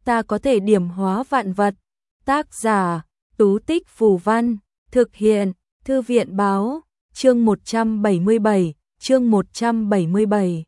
ta có thể điểm hóa vạn vật. Tác giả, Tú Tích Phù Văn, thực hiện, Thư viện Báo, chương 177.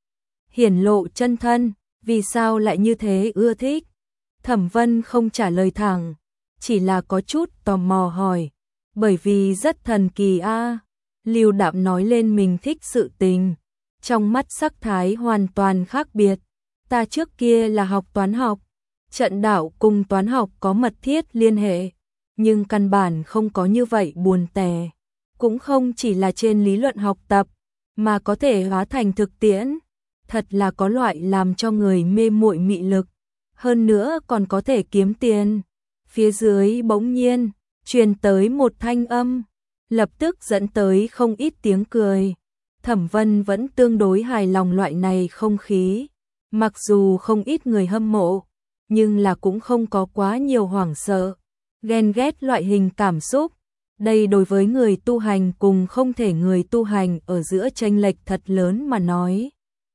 Hiển lộ chân thân, vì sao lại như thế ưa thích? Thẩm Vân không trả lời thẳng, chỉ là có chút tò mò hỏi, bởi vì rất thần kỳ a. Lưu Đạm nói lên mình thích sự tình, trong mắt sắc thái hoàn toàn khác biệt. Ta trước kia là học toán học, trận đạo cùng toán học có mật thiết liên hệ, nhưng căn bản không có như vậy buồn tẻ, cũng không chỉ là trên lý luận học tập, mà có thể hóa thành thực tiễn, thật là có loại làm cho người mê muội mị lực, hơn nữa còn có thể kiếm tiền. Phía dưới bỗng nhiên truyền tới một thanh âm, lập tức dẫn tới không ít tiếng cười. Thẩm Vân vẫn tương đối hài lòng loại này không khí, mặc dù không ít người hâm mộ, nhưng là cũng không có quá nhiều hoảng sợ, ghen ghét loại hình cảm xúc. Đây đối với người tu hành cùng không thể người tu hành ở giữa chênh lệch thật lớn mà nói,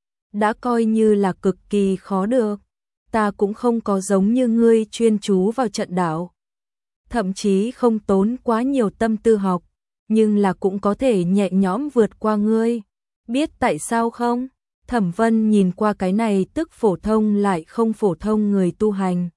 đã coi như là cực kỳ khó được. Ta cũng không có giống như ngươi chuyên chú vào trận đạo, thậm chí không tốn quá nhiều tâm tư học, nhưng là cũng có thể nhẹ nhõm vượt qua ngươi. Biết tại sao không? Thẩm Vân nhìn qua cái này tức phổ thông lại không phổ thông người tu hành,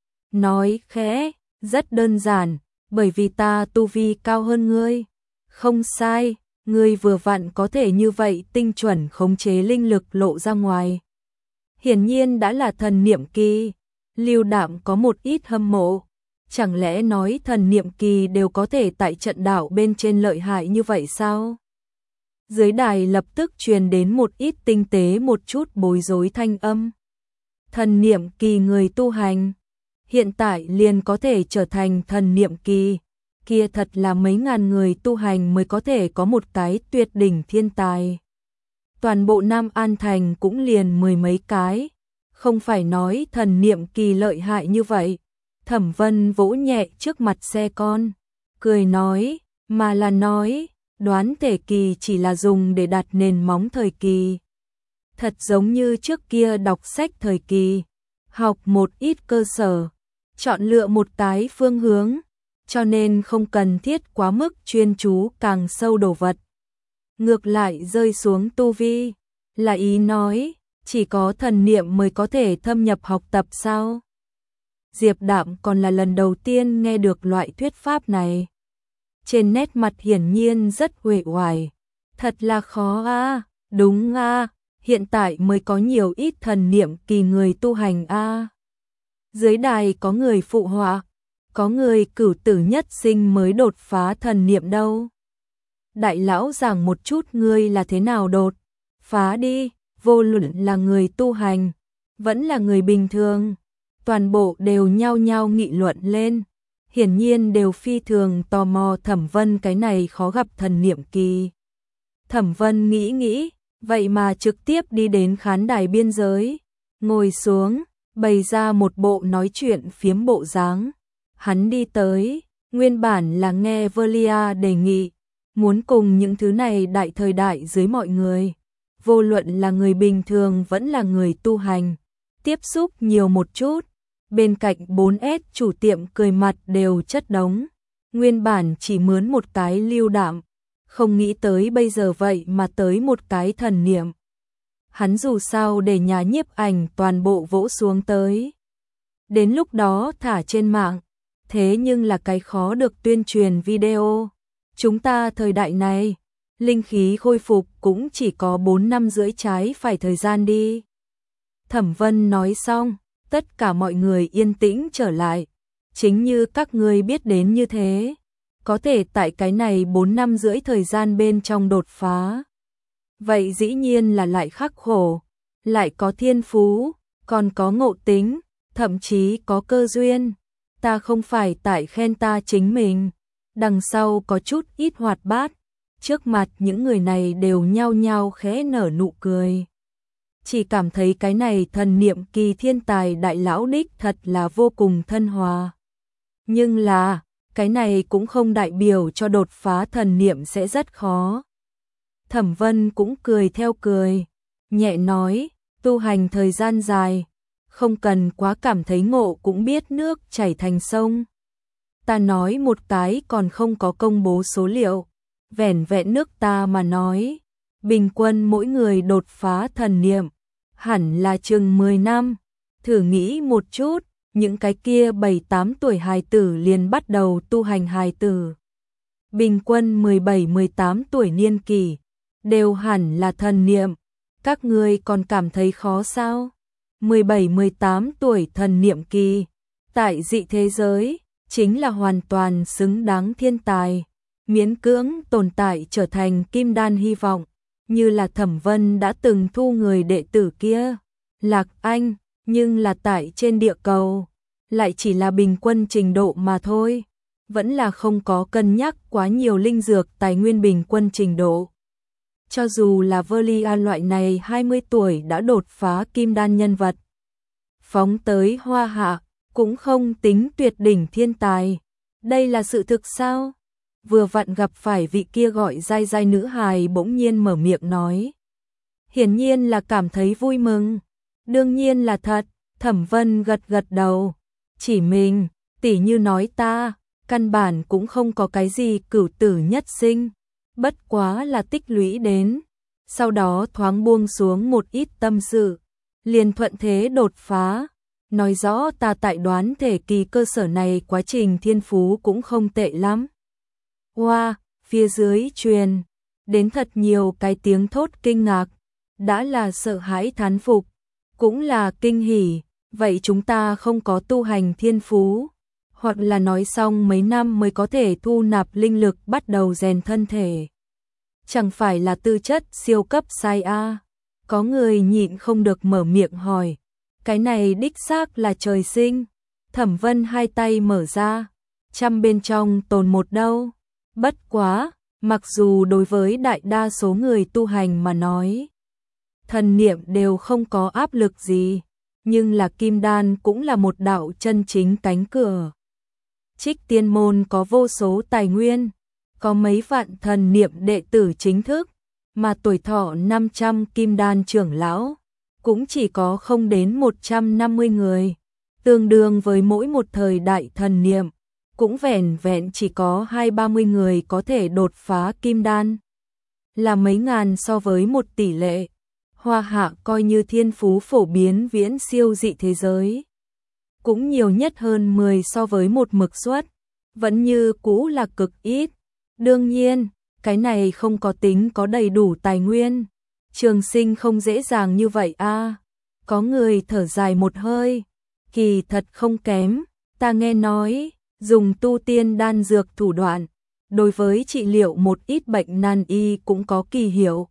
nói khẽ, rất đơn giản, bởi vì ta tu vi cao hơn ngươi. Không sai, ngươi vừa vặn có thể như vậy tinh chuẩn khống chế linh lực lộ ra ngoài. Hiển nhiên đã là thần niệm kỳ. Lưu Đạm có một ít hâm mộ, chẳng lẽ nói thần niệm kỳ đều có thể tại trận đạo bên trên lợi hại như vậy sao? Dưới đài lập tức truyền đến một ít tinh tế một chút bối rối thanh âm. Thần niệm kỳ người tu hành, hiện tại liền có thể trở thành thần niệm kỳ, kia thật là mấy ngàn người tu hành mới có thể có một cái tuyệt đỉnh thiên tài. Toàn bộ Nam An Thành cũng liền mười mấy cái, không phải nói thần niệm kỳ lợi hại như vậy. Thẩm Vân vỗ nhẹ trước mặt xe con, cười nói, mà là nói, đoán thể kỳ chỉ là dùng để đặt nền móng thời kỳ. Thật giống như trước kia đọc sách thời kỳ, học một ít cơ sở, chọn lựa một cái phương hướng, cho nên không cần thiết quá mức chuyên chú càng sâu đồ vật. Ngược lại rơi xuống tu vi, là ý nói, chỉ có thần niệm mới có thể thâm nhập học tập sao? Diệp Đạm còn là lần đầu tiên nghe được loại thuyết pháp này. Trên nét mặt hiển nhiên rất uể oải. Thật là khó a, đúng a, hiện tại mới có nhiều ít thần niệm kỳ người tu hành a. Dưới đài có người phụ họa, có người cửu tử nhất sinh mới đột phá thần niệm đâu. Đại lão giảng một chút ngươi là thế nào đột phá đi, vô luận là người tu hành, vẫn là người bình thường, toàn bộ đều nhao nhao nghị luận lên, hiển nhiên đều phi thường tò mò Thẩm Vân cái này khó gặp thần niệm kỳ. Thẩm Vân nghĩ, vậy mà trực tiếp đi đến khán đài biên giới, ngồi xuống, bày ra một bộ nói chuyện phiếm bộ dáng. Hắn đi tới, nguyên bản là nghe Velia đề nghị, muốn cùng những thứ này đại thời đại dưới mọi người, vô luận là người bình thường vẫn là người tu hành, tiếp xúc nhiều một chút. Bên cạnh 4S chủ tiệm cười mặt đều chất đống, nguyên bản chỉ mướn một cái Lưu Đạm, không nghĩ tới bây giờ vậy mà tới một cái thần niệm. Hắn dù sao để nhà nhiếp ảnh toàn bộ vỗ xuống tới. Đến lúc đó thả trên mạng, thế nhưng là cái khó được tuyên truyền video. Chúng ta thời đại này, linh khí khôi phục cũng chỉ có 4 năm rưỡi trái phải thời gian đi. Thẩm Vân nói xong, tất cả mọi người yên tĩnh trở lại. Chính như các ngươi biết đến như thế, có thể tại cái này 4 năm rưỡi thời gian bên trong đột phá. Vậy dĩ nhiên là lại khắc khổ, lại có thiên phú, còn có ngộ tính, thậm chí có cơ duyên. Ta không phải tại khen ta chính mình, đằng sau có chút ít hoạt bát. Trước mặt những người này đều nhao nhao khẽ nở nụ cười. Chỉ cảm thấy cái này thần niệm kỳ thiên tài đại lão đích thật là vô cùng thân hòa. Nhưng là, cái này cũng không đại biểu cho đột phá thần niệm sẽ rất khó. Thẩm Vân cũng cười theo cười, nhẹ nói, tu hành thời gian dài, không cần quá cảm thấy ngộ cũng biết nước chảy thành sông. Ta nói một cái còn không có công bố số liệu, vẻn vẹn nước ta mà nói, bình quân mỗi người đột phá thần niệm, hẳn là chừng 10 năm. Thử nghĩ một chút, những cái kia 7-8 tuổi hài tử liền bắt đầu tu hành hài tử. Bình quân 17-18 tuổi niên kỷ, đều hẳn là thần niệm. Các ngươi còn cảm thấy khó sao? 17-18 tuổi thần niệm kỳ, tại dị thế giới, chính là hoàn toàn xứng đáng thiên tài, miễn cưỡng tồn tại trở thành kim đan hy vọng, như là Thẩm Vân đã từng thu người đệ tử kia, Lạc Anh, nhưng là tại trên địa cầu, lại chỉ là bình quân trình độ mà thôi, vẫn là không có cân nhắc quá nhiều linh dược tài nguyên bình quân trình độ. Cho dù là Verlia loại này 20 tuổi đã đột phá kim đan nhân vật, phóng tới Hoa Hạ, cũng không tính tuyệt đỉnh thiên tài. Đây là sự thực sao? Vừa vặn gặp phải vị kia gọi dai dai nữ hài bỗng nhiên mở miệng nói. Hiển nhiên là cảm thấy vui mừng. Đương nhiên là thật, Thẩm Vân gật gật đầu. Chỉ mình, tỉ như nói ta, căn bản cũng không có cái gì cửu tử nhất sinh. Bất quá là tích lũy đến. Sau đó thoáng buông xuống một ít tâm sự. Liền thuận thế đột phá. Nói rõ ta tại đoán thể kỳ cơ sở này quá trình thiên phú cũng không tệ lắm. Wow, phía dưới truyền đến thật nhiều cái tiếng thốt kinh ngạc, đã là sợ hãi thán phục, cũng là kinh hỉ, vậy chúng ta không có tu hành thiên phú, hoặc là nói xong mấy năm mới có thể thu nạp linh lực bắt đầu rèn thân thể. Chẳng phải là tư chất siêu cấp sai a? Có người nhịn không được mở miệng hỏi. Cái này đích xác là trời sinh. Thẩm Vân hai tay mở ra, trăm bên trong tồn một đâu. Bất quá, mặc dù đối với đại đa số người tu hành mà nói, thần niệm đều không có áp lực gì, nhưng là kim đan cũng là một đạo chân chính cánh cửa. Trích Tiên môn có vô số tài nguyên, có mấy vạn thần niệm đệ tử chính thức, mà tuổi thọ 500 kim đan trưởng lão cũng chỉ có không đến 150 người, tương đương với mỗi một thời đại thần niệm, cũng vẻn vẹn chỉ có 20-30 người có thể đột phá kim đan. Là mấy ngàn so với một tỷ lệ, Hoa Hạ coi như thiên phú phổ biến viễn siêu dị thế giới. Cũng nhiều nhất hơn 10 so với một mực suất, vẫn như cũ là cực ít. Đương nhiên, cái này không có tính có đầy đủ tài nguyên. Trường sinh không dễ dàng như vậy a. Có người thở dài một hơi, kỳ thật không kém, ta nghe nói, dùng tu tiên đan dược thủ đoạn, đối với trị liệu một ít bệnh nan y cũng có kỳ hiệu.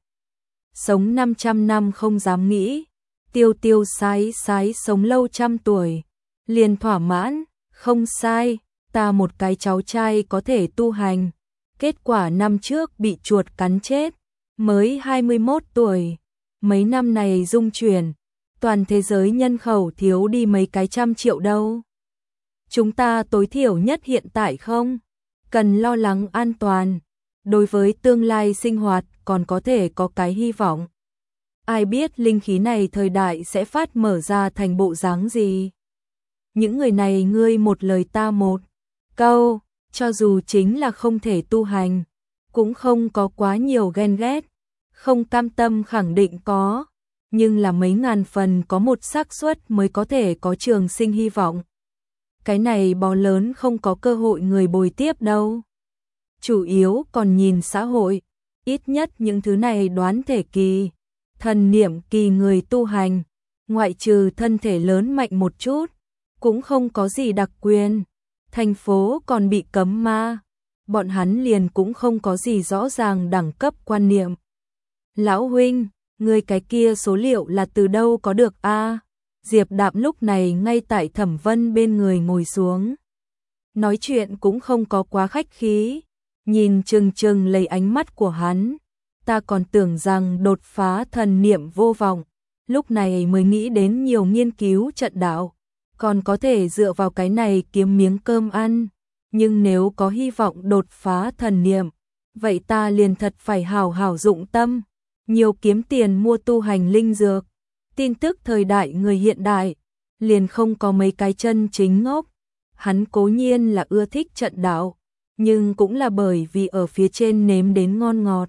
Sống 500 năm không dám nghĩ, tiêu tiêu sái sái sống lâu trăm tuổi, liền thỏa mãn, không sai, ta một cái cháu trai có thể tu hành, kết quả năm trước bị chuột cắn chết, mới 21 tuổi. Mấy năm này dung chuyển, toàn thế giới nhân khẩu thiếu đi mấy cái trăm triệu đâu. Chúng ta tối thiểu nhất hiện tại không cần lo lắng an toàn, đối với tương lai sinh hoạt còn có thể có cái hy vọng. Ai biết linh khí này thời đại sẽ phát mở ra thành bộ dáng gì. Những người này ngươi một lời ta một câu, cho dù chính là không thể tu hành, cũng không có quá nhiều ghen ghét. Không cam tâm khẳng định có, nhưng là mấy ngàn phần có một xác suất mới có thể có trường sinh hy vọng. Cái này bó lớn không có cơ hội người bồi tiếp đâu. Chủ yếu còn nhìn xã hội, ít nhất những thứ này đoán thể kỳ, thần niệm kỳ người tu hành, ngoại trừ thân thể lớn mạnh một chút, cũng không có gì đặc quyền. Thành phố còn bị cấm ma, bọn hắn liền cũng không có gì rõ ràng đẳng cấp quan niệm. Lão huynh, người cái kia số liệu là từ đâu có được a? Diệp Đạm lúc này ngay tại Thẩm Vân bên người ngồi xuống. Nói chuyện cũng không có quá khách khí, nhìn chừng chừng lấy ánh mắt của hắn. Ta còn tưởng rằng đột phá thần niệm vô vọng, lúc này mới nghĩ đến nhiều nghiên cứu trận đạo, còn có thể dựa vào cái này kiếm miếng cơm ăn. Nhưng nếu có hy vọng đột phá thần niệm, vậy ta liền thật phải hào hào dụng tâm, nhiều kiếm tiền mua tu hành linh dược. Tin tức thời đại người hiện đại, liền không có mấy cái chân chính ngốc. Hắn cố nhiên là ưa thích trận đạo, nhưng cũng là bởi vì ở phía trên nếm đến ngon ngọt.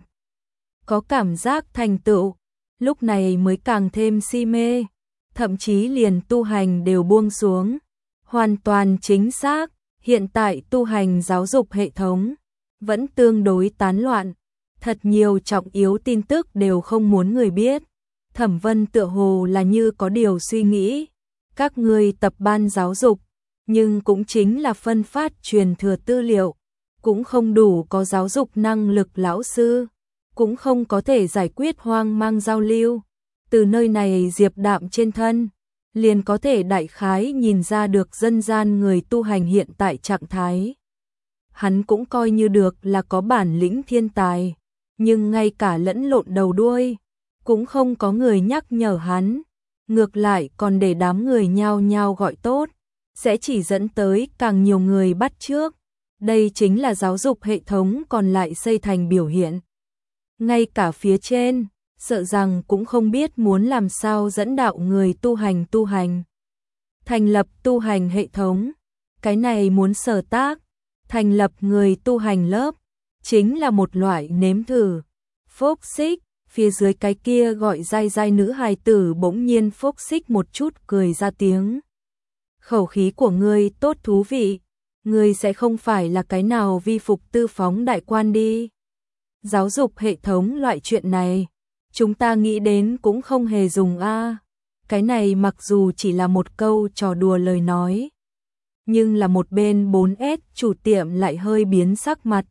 Có cảm giác thành tựu, lúc này mới càng thêm si mê, thậm chí liền tu hành đều buông xuống. Hoàn toàn chính xác, hiện tại tu hành giáo dục hệ thống vẫn tương đối tán loạn, thật nhiều trọng yếu tin tức đều không muốn người biết. Thẩm Vân tựa hồ là như có điều suy nghĩ, các ngươi tập ban giáo dục, nhưng cũng chính là phân phát truyền thừa tư liệu, cũng không đủ có giáo dục năng lực lão sư, cũng không có thể giải quyết hoang mang giao lưu. Từ nơi này Diệp Đạm trên thân, liền có thể đại khái nhìn ra được dân gian người tu hành hiện tại trạng thái. Hắn cũng coi như được là có bản lĩnh thiên tài, nhưng ngay cả lẫn lộn đầu đuôi, cũng không có người nhắc nhở hắn, ngược lại còn để đám người nhao nhao gọi tốt, sẽ chỉ dẫn tới càng nhiều người bắt chước. Đây chính là giáo dục hệ thống còn lại xây thành biểu hiện. Ngay cả phía trên, sợ rằng cũng không biết muốn làm sao dẫn đạo người tu hành. Thành lập tu hành hệ thống, cái này muốn sở tác, thành lập người tu hành lớp, chính là một loại nếm thử. Phốc xích, phía dưới cái kia gọi dai dai nữ hài tử bỗng nhiên phốc xích một chút cười ra tiếng. Khẩu khí của ngươi tốt thú vị, ngươi sẽ không phải là cái nào vi phục tư phóng đại quan đi. Giáo dục hệ thống loại chuyện này, chúng ta nghĩ đến cũng không hề dùng a. Cái này mặc dù chỉ là một câu trò đùa lời nói, nhưng là một bên 4S chủ tiệm lại hơi biến sắc mặt.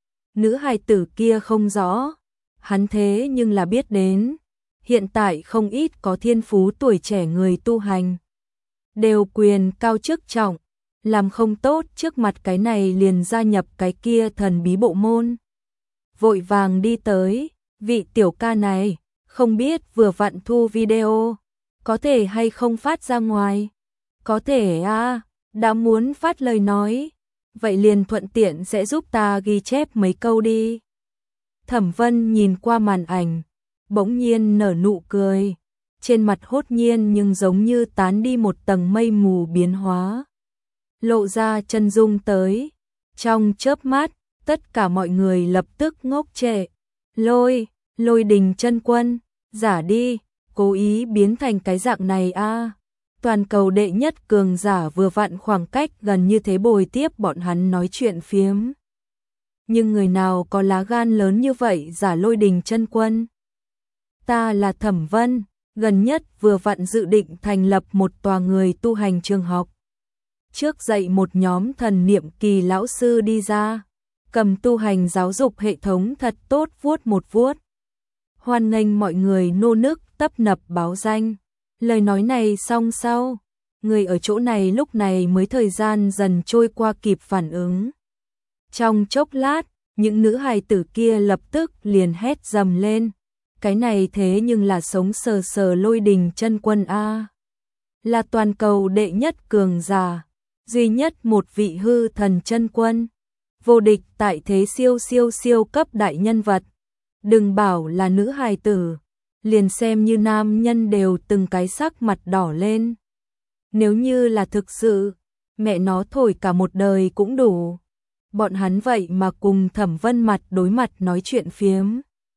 Nữ hài tử kia không rõ, hắn thế nhưng là biết đến, hiện tại không ít có thiên phú tuổi trẻ người tu hành, đều quyền cao chức trọng, làm không tốt trước mặt cái này liền gia nhập cái kia thần bí bộ môn. Vội vàng đi tới, vị tiểu ca này, không biết vừa vặn thu video, có thể hay không phát ra ngoài? Có thể à, đã muốn phát lời nói, vậy liền thuận tiện sẽ giúp ta ghi chép mấy câu đi. Thẩm Vân nhìn qua màn ảnh, bỗng nhiên nở nụ cười, trên mặt hốt nhiên nhưng giống như tán đi một tầng mây mù biến hóa, lộ ra chân dung tới. Trong chớp mắt, tất cả mọi người lập tức ngốc trệ. Lôi Đình chân quân, giả đi, cố ý biến thành cái dạng này a. Toàn cầu đệ nhất cường giả vừa vặn khoảng cách gần như thế bồi tiếp bọn hắn nói chuyện phiếm. Nhưng người nào có lá gan lớn như vậy giả Lôi Đình chân quân? Ta là Thẩm Vân, gần nhất vừa vặn dự định thành lập một tòa người tu hành trường học. Trước dạy một nhóm thần niệm kỳ lão sư đi ra, cầm tu hành giáo dục hệ thống thật tốt vuốt một vuốt. Hoan nghênh mọi người nô nức tấp nập báo danh. Lời nói này xong sau, người ở chỗ này lúc này mới thời gian dần trôi qua kịp phản ứng. Trong chốc lát, những nữ hài tử kia lập tức liền hét dầm lên. Cái này thế nhưng là sống sờ sờ Lôi Đình chân quân a, là toàn cầu đệ nhất cường giả, duy nhất một vị hư thần chân quân, vô địch tại thế siêu cấp đại nhân vật. Đừng bảo là nữ hài tử, liền xem như nam nhân đều từng cái sắc mặt đỏ lên. Nếu như là thực sự, mẹ nó thổi cả một đời cũng đủ. Bọn hắn vậy mà cùng Thẩm Vân mặt đối mặt nói chuyện phiếm.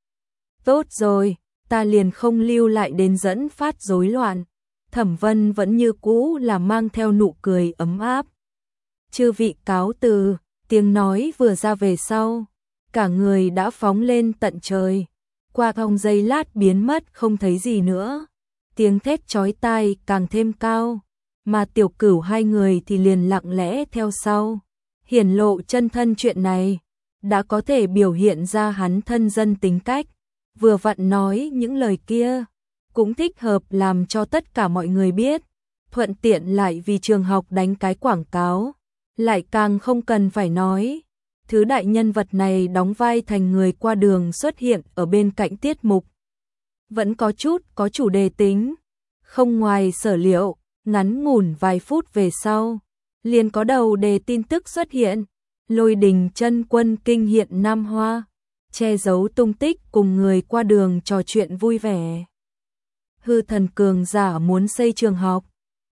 Tốt rồi, ta liền không lưu lại đến dẫn phát rối loạn. Thẩm Vân vẫn như cũ là mang theo nụ cười ấm áp. Chư vị cáo từ, tiếng nói vừa ra về sau, cả người đã phóng lên tận trời. Qua vòng giây lát biến mất không thấy gì nữa. Tiếng thét chói tai càng thêm cao, mà Tiểu Cửu hai người thì liền lặng lẽ theo sau. Hiển lộ chân thân chuyện này, đã có thể biểu hiện ra hắn thân dân tính cách. Vừa vặn nói những lời kia, cũng thích hợp làm cho tất cả mọi người biết. Thuận tiện lại vì trường học đánh cái quảng cáo, lại càng không cần phải nói. Thứ đại nhân vật này đóng vai thành người qua đường xuất hiện ở bên cạnh tiết mục. Vẫn có chút có chủ đề tính. Không ngoài sở liệu, ngắn ngủn vài phút về sau, liền có đầu đề tin tức xuất hiện. Lôi Đình chân quân kinh hiện Nam Hoa, che giấu tung tích cùng người qua đường trò chuyện vui vẻ. Hư thần cường giả muốn xây trường học,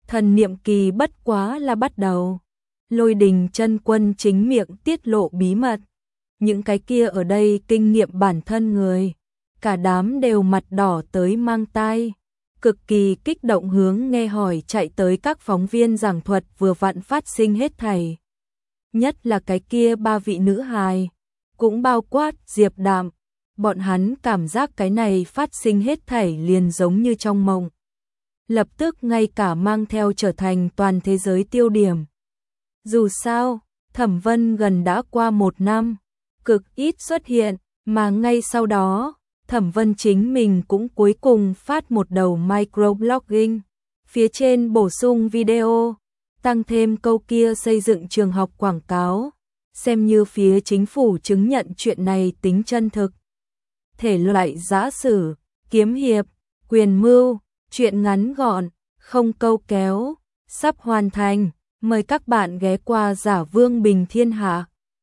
Thần niệm kỳ bất quá là bắt đầu. Lôi Đình chân quân chính miệng tiết lộ bí mật. Những cái kia ở đây kinh nghiệm bản thân người. Cả đám đều mặt đỏ tới mang tai. Cực kỳ kích động hướng nghe hỏi chạy tới các phóng viên giảng thuật vừa vặn phát sinh hết thảy. Nhất là cái kia 3 vị nữ hài, cũng bao quát Diệp Đạm, bọn hắn cảm giác cái này phát sinh hết thảy liền giống như trong mộng. Lập tức ngay cả mang theo trở thành toàn thế giới tiêu điểm. Dù sao, Thẩm Vân gần đã qua 1 năm, cực ít xuất hiện, mà ngay sau đó, Thẩm Vân chính mình cũng cuối cùng phát một đầu microblogging, phía trên bổ sung video, tăng thêm câu kia xây dựng trường học quảng cáo, xem như phía chính phủ chứng nhận chuyện này tính chân thực. Thể loại giã sử, kiếm hiệp, quyền mưu, chuyện ngắn gọn, không câu kéo, sắp hoàn thành, mời các bạn ghé qua Giả Vương Bình Thiên Hạ.